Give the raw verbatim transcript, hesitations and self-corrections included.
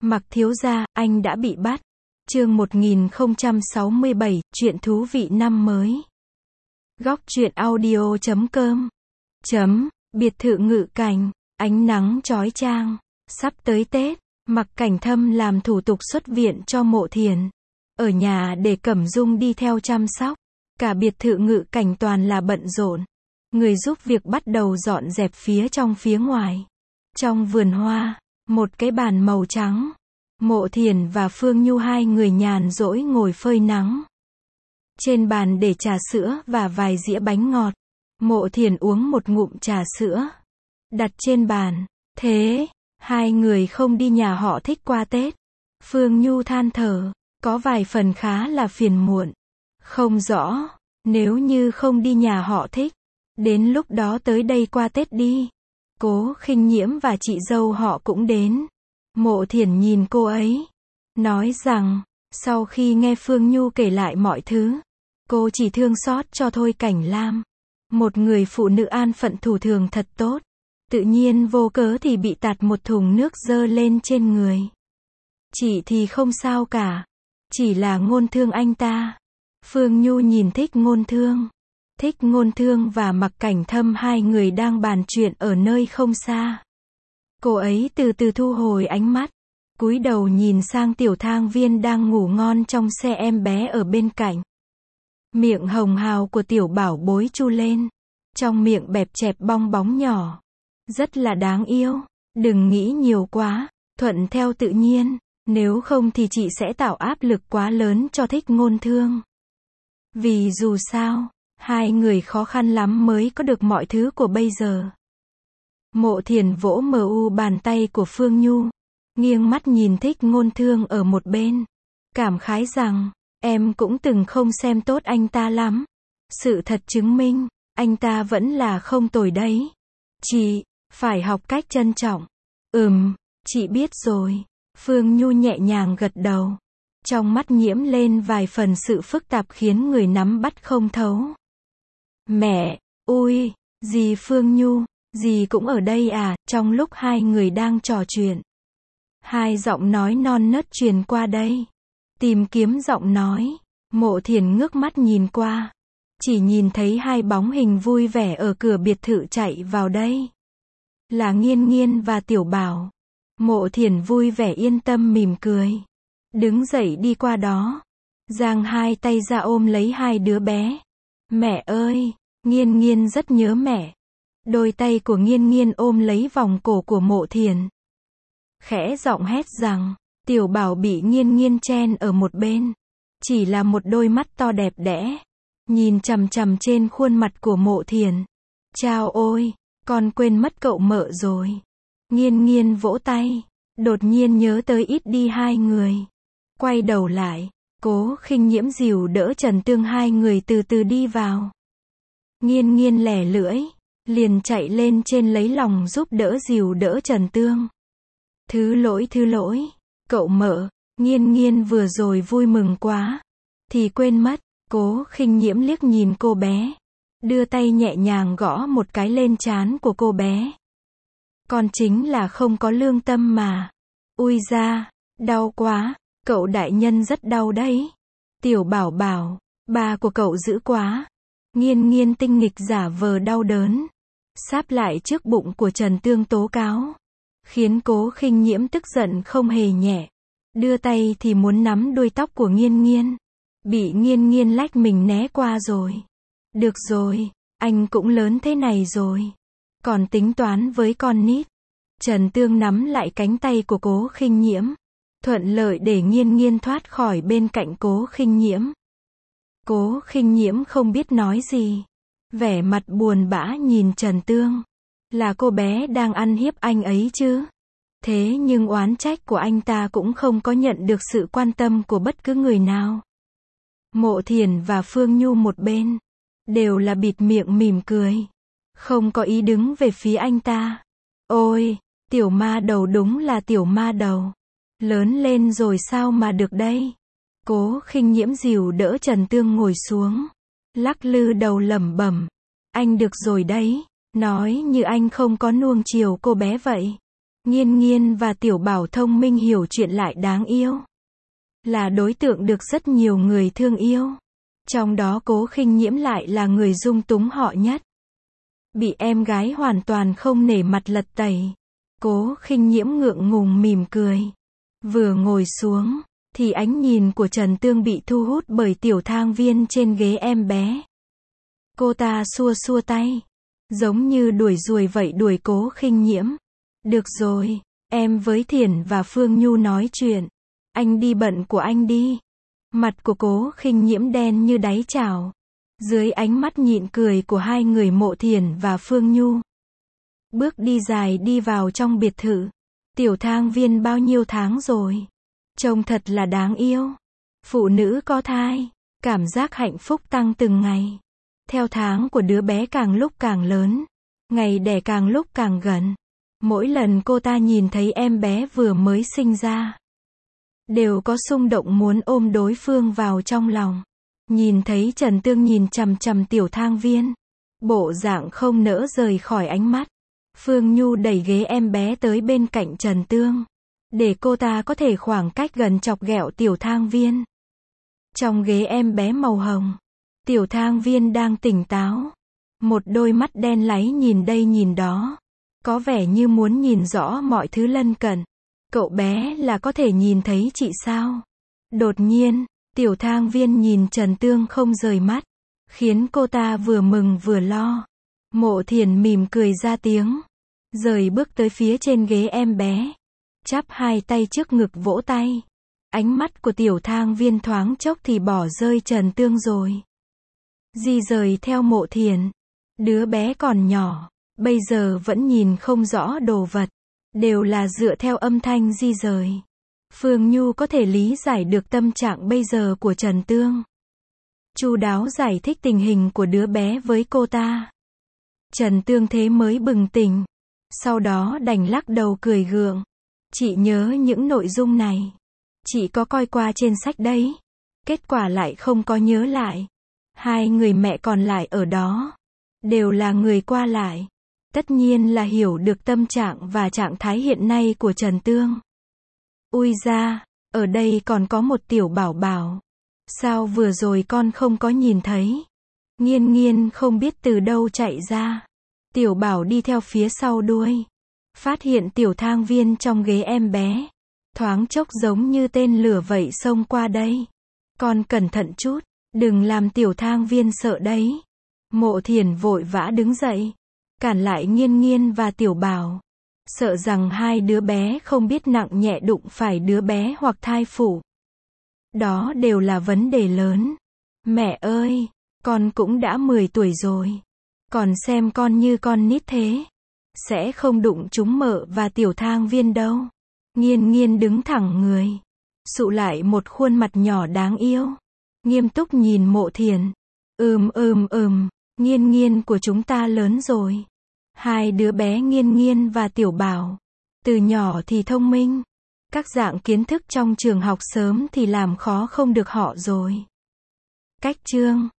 Mặc thiếu gia, anh đã bị bắt. Chương một nghìn không trăm sáu mươi bảy, chuyện thú vị năm mới. Góc truyện audio chấm com. Chấm, biệt thự Ngự Cảnh, ánh nắng chói chang. Sắp tới Tết, Mặc Cảnh Thâm làm thủ tục xuất viện cho Mộ Thiền. Ở nhà để Cẩm Dung đi theo chăm sóc. Cả biệt thự Ngự Cảnh toàn là bận rộn. Người giúp việc bắt đầu dọn dẹp phía trong phía ngoài. Trong vườn hoa, một cái bàn màu trắng. Mộ Thiền và Phương Nhu hai người nhàn rỗi ngồi phơi nắng. Trên bàn để trà sữa và vài dĩa bánh ngọt. Mộ Thiền uống một ngụm trà sữa. Đặt trên bàn. Thế, hai người không đi nhà họ Thích qua Tết. Phương Nhu than thở, có vài phần khá là phiền muộn. Không rõ, nếu như không đi nhà họ Thích, đến lúc đó tới đây qua Tết đi. Cố Khinh Nhiễm và chị dâu họ cũng đến. Mộ Thiền nhìn cô ấy, nói rằng, sau khi nghe Phương Nhu kể lại mọi thứ, cô chỉ thương xót cho Thôi Cảnh Lam. Một người phụ nữ an phận thủ thường thật tốt. Tự nhiên vô cớ thì bị tạt một thùng nước dơ lên trên người. Chị thì không sao cả. Chỉ là Ngôn Thương anh ta. Phương Nhu nhìn Thích Ngôn Thương. Thích Ngôn Thương và Mặc Cảnh Thâm hai người đang bàn chuyện ở nơi không xa. Cô ấy từ từ thu hồi ánh mắt, cúi đầu nhìn sang Tiểu Thang Viên đang ngủ ngon trong xe em bé ở bên cạnh. Miệng hồng hào của tiểu bảo bối chu lên, trong miệng bẹp chẹp bong bóng nhỏ, rất là đáng yêu. Đừng nghĩ nhiều quá, thuận theo tự nhiên, nếu không thì chị sẽ tạo áp lực quá lớn cho Thích Ngôn Thương. Vì dù sao, hai người khó khăn lắm mới có được mọi thứ của bây giờ. Mộ Thiền vỗ mờ u bàn tay của Phương Nhu, nghiêng mắt nhìn Thích Ngôn Thương ở một bên, cảm khái rằng, em cũng từng không xem tốt anh ta lắm. Sự thật chứng minh, anh ta vẫn là không tồi đấy. Chị, phải học cách trân trọng. Ừm, chị biết rồi. Phương Nhu nhẹ nhàng gật đầu. Trong mắt nhiễm lên vài phần sự phức tạp khiến người nắm bắt không thấu. Mẹ, ui, dì Phương Nhu, dì cũng ở đây à? Trong lúc hai người đang trò chuyện, hai giọng nói non nớt truyền qua đây. Tìm kiếm giọng nói, Mộ Thiền ngước mắt nhìn qua, chỉ nhìn thấy hai bóng hình vui vẻ ở cửa biệt thự chạy vào đây. Là Nghiên Nghiên và Tiểu Bảo. Mộ Thiền vui vẻ yên tâm mỉm cười, đứng dậy đi qua đó, giang hai tay ra ôm lấy hai đứa bé. Mẹ ơi, Nghiên Nghiên rất nhớ mẹ. Đôi tay của Nghiên Nghiên ôm lấy vòng cổ của Mộ Thiền, khẽ giọng hét rằng, Tiểu Bảo bị Nghiên Nghiên chen ở một bên, chỉ là một đôi mắt to đẹp đẽ, nhìn chằm chằm trên khuôn mặt của Mộ Thiền. Chao ôi, con quên mất cậu mợ rồi. Nghiên Nghiên vỗ tay, đột nhiên nhớ tới ít đi hai người. Quay đầu lại, Cố Khinh Nhiễm dìu đỡ Trần Tương hai người từ từ đi vào. Nghiên Nghiên lẻ lưỡi, liền chạy lên trên lấy lòng giúp đỡ dìu đỡ Trần Tương. Thứ lỗi thứ lỗi, cậu mợ. Nghiên Nghiên vừa rồi vui mừng quá, thì quên mất. Cố Khinh Nhiễm liếc nhìn cô bé, đưa tay nhẹ nhàng gõ một cái lên trán của cô bé. Con chính là không có lương tâm mà. Ui da, đau quá, cậu đại nhân rất đau đấy. Tiểu Bảo bảo, ba của cậu dữ quá. Nghiên Nghiên tinh nghịch giả vờ đau đớn, sáp lại trước bụng của Trần Tương tố cáo, khiến Cố Khinh Nhiễm tức giận không hề nhẹ. Đưa tay thì muốn nắm đuôi tóc của Nghiên Nghiên, bị Nghiên Nghiên lách mình né qua rồi. Được rồi, anh cũng lớn thế này rồi, còn tính toán với con nít. Trần Tương nắm lại cánh tay của Cố Khinh Nhiễm, thuận lợi để Nghiên Nghiên thoát khỏi bên cạnh Cố Khinh Nhiễm. Cố Khinh Nhiễm không biết nói gì, vẻ mặt buồn bã nhìn Trần Tương. Là cô bé đang ăn hiếp anh ấy chứ. Thế nhưng oán trách của anh ta cũng không có nhận được sự quan tâm của bất cứ người nào. Mộ Thiền và Phương Nhu một bên, đều là bịt miệng mỉm cười, không có ý đứng về phía anh ta. Ôi, tiểu ma đầu đúng là tiểu ma đầu. Lớn lên rồi sao mà được đây. Cố Khinh Nhiễm dìu đỡ Trần Tương ngồi xuống, lắc lư đầu lẩm bẩm. Anh được rồi đấy, nói như anh không có nuông chiều cô bé vậy. Nghiên Nghiên và Tiểu Bảo thông minh hiểu chuyện lại đáng yêu. Là đối tượng được rất nhiều người thương yêu. Trong đó Cố Khinh Nhiễm lại là người dung túng họ nhất. Bị em gái hoàn toàn không nể mặt lật tẩy. Cố Khinh Nhiễm ngượng ngùng mỉm cười. Vừa ngồi xuống, thì ánh nhìn của Trần Tương bị thu hút bởi tiểu thang viên trên ghế em bé. Cô ta xua xua tay. Giống như đuổi ruồi vậy đuổi Cố Khinh Nhiễm. Được rồi, em với Thiển và Phương Nhu nói chuyện. Anh đi bận của anh đi. Mặt của Cố Khinh Nhiễm đen như đáy chảo. Dưới ánh mắt nhịn cười của hai người Mộ Thiển và Phương Nhu. Bước đi dài đi vào trong biệt thự. Tiểu thang viên bao nhiêu tháng rồi? Trông thật là đáng yêu. Phụ nữ có thai. Cảm giác hạnh phúc tăng từng ngày. Theo tháng của đứa bé càng lúc càng lớn. Ngày đẻ càng lúc càng gần. Mỗi lần cô ta nhìn thấy em bé vừa mới sinh ra, đều có xung động muốn ôm đối phương vào trong lòng. Nhìn thấy Trần Tương nhìn chằm chằm tiểu thang viên, bộ dạng không nỡ rời khỏi ánh mắt. Phương Nhu đẩy ghế em bé tới bên cạnh Trần Tương, để cô ta có thể khoảng cách gần chọc ghẹo tiểu thang viên. Trong ghế em bé màu hồng, tiểu thang viên đang tỉnh táo. Một đôi mắt đen láy nhìn đây nhìn đó. Có vẻ như muốn nhìn rõ mọi thứ lân cận. Cậu bé là có thể nhìn thấy chị sao? Đột nhiên, tiểu thang viên nhìn Trần Tương không rời mắt, khiến cô ta vừa mừng vừa lo. Mộ Thiển mỉm cười ra tiếng, rời bước tới phía trên ghế em bé, chắp hai tay trước ngực vỗ tay. Ánh mắt của tiểu thang viên thoáng chốc thì bỏ rơi Trần Tương rồi. Di rời theo Mộ Thiển. Đứa bé còn nhỏ, bây giờ vẫn nhìn không rõ đồ vật, đều là dựa theo âm thanh di rời. Phương Nhu có thể lý giải được tâm trạng bây giờ của Trần Tương. Chu đáo giải thích tình hình của đứa bé với cô ta. Trần Tương thế mới bừng tỉnh. Sau đó đành lắc đầu cười gượng. Chị nhớ những nội dung này. Chị có coi qua trên sách đấy. Kết quả lại không có nhớ lại. Hai người mẹ còn lại ở đó đều là người qua lại. Tất nhiên là hiểu được tâm trạng và trạng thái hiện nay của Trần Tương. Ui da, ở đây còn có một tiểu bảo bảo. Sao vừa rồi con không có nhìn thấy? Nghiên Nghiên không biết từ đâu chạy ra. Tiểu bảo đi theo phía sau đuôi. Phát hiện tiểu thang viên trong ghế em bé. Thoáng chốc giống như tên lửa vậy xông qua đây. Con cẩn thận chút, đừng làm tiểu thang viên sợ đấy. Mộ Thiển vội vã đứng dậy, cản lại Nghiên Nghiên và tiểu bảo. Sợ rằng hai đứa bé không biết nặng nhẹ đụng phải đứa bé hoặc thai phụ. Đó đều là vấn đề lớn. Mẹ ơi, con cũng đã mười tuổi rồi. Còn xem con như con nít thế. Sẽ không đụng chúng mợ và tiểu thang viên đâu. Nghiên Nghiên đứng thẳng người, sụ lại một khuôn mặt nhỏ đáng yêu. Nghiêm túc nhìn Mộ Thiển. Ừm ừm ừm, Nghiên Nghiên của chúng ta lớn rồi. Hai đứa bé Nghiên Nghiên và Tiểu Bảo, từ nhỏ thì thông minh. Các dạng kiến thức trong trường học sớm thì làm khó không được họ rồi. Cách chương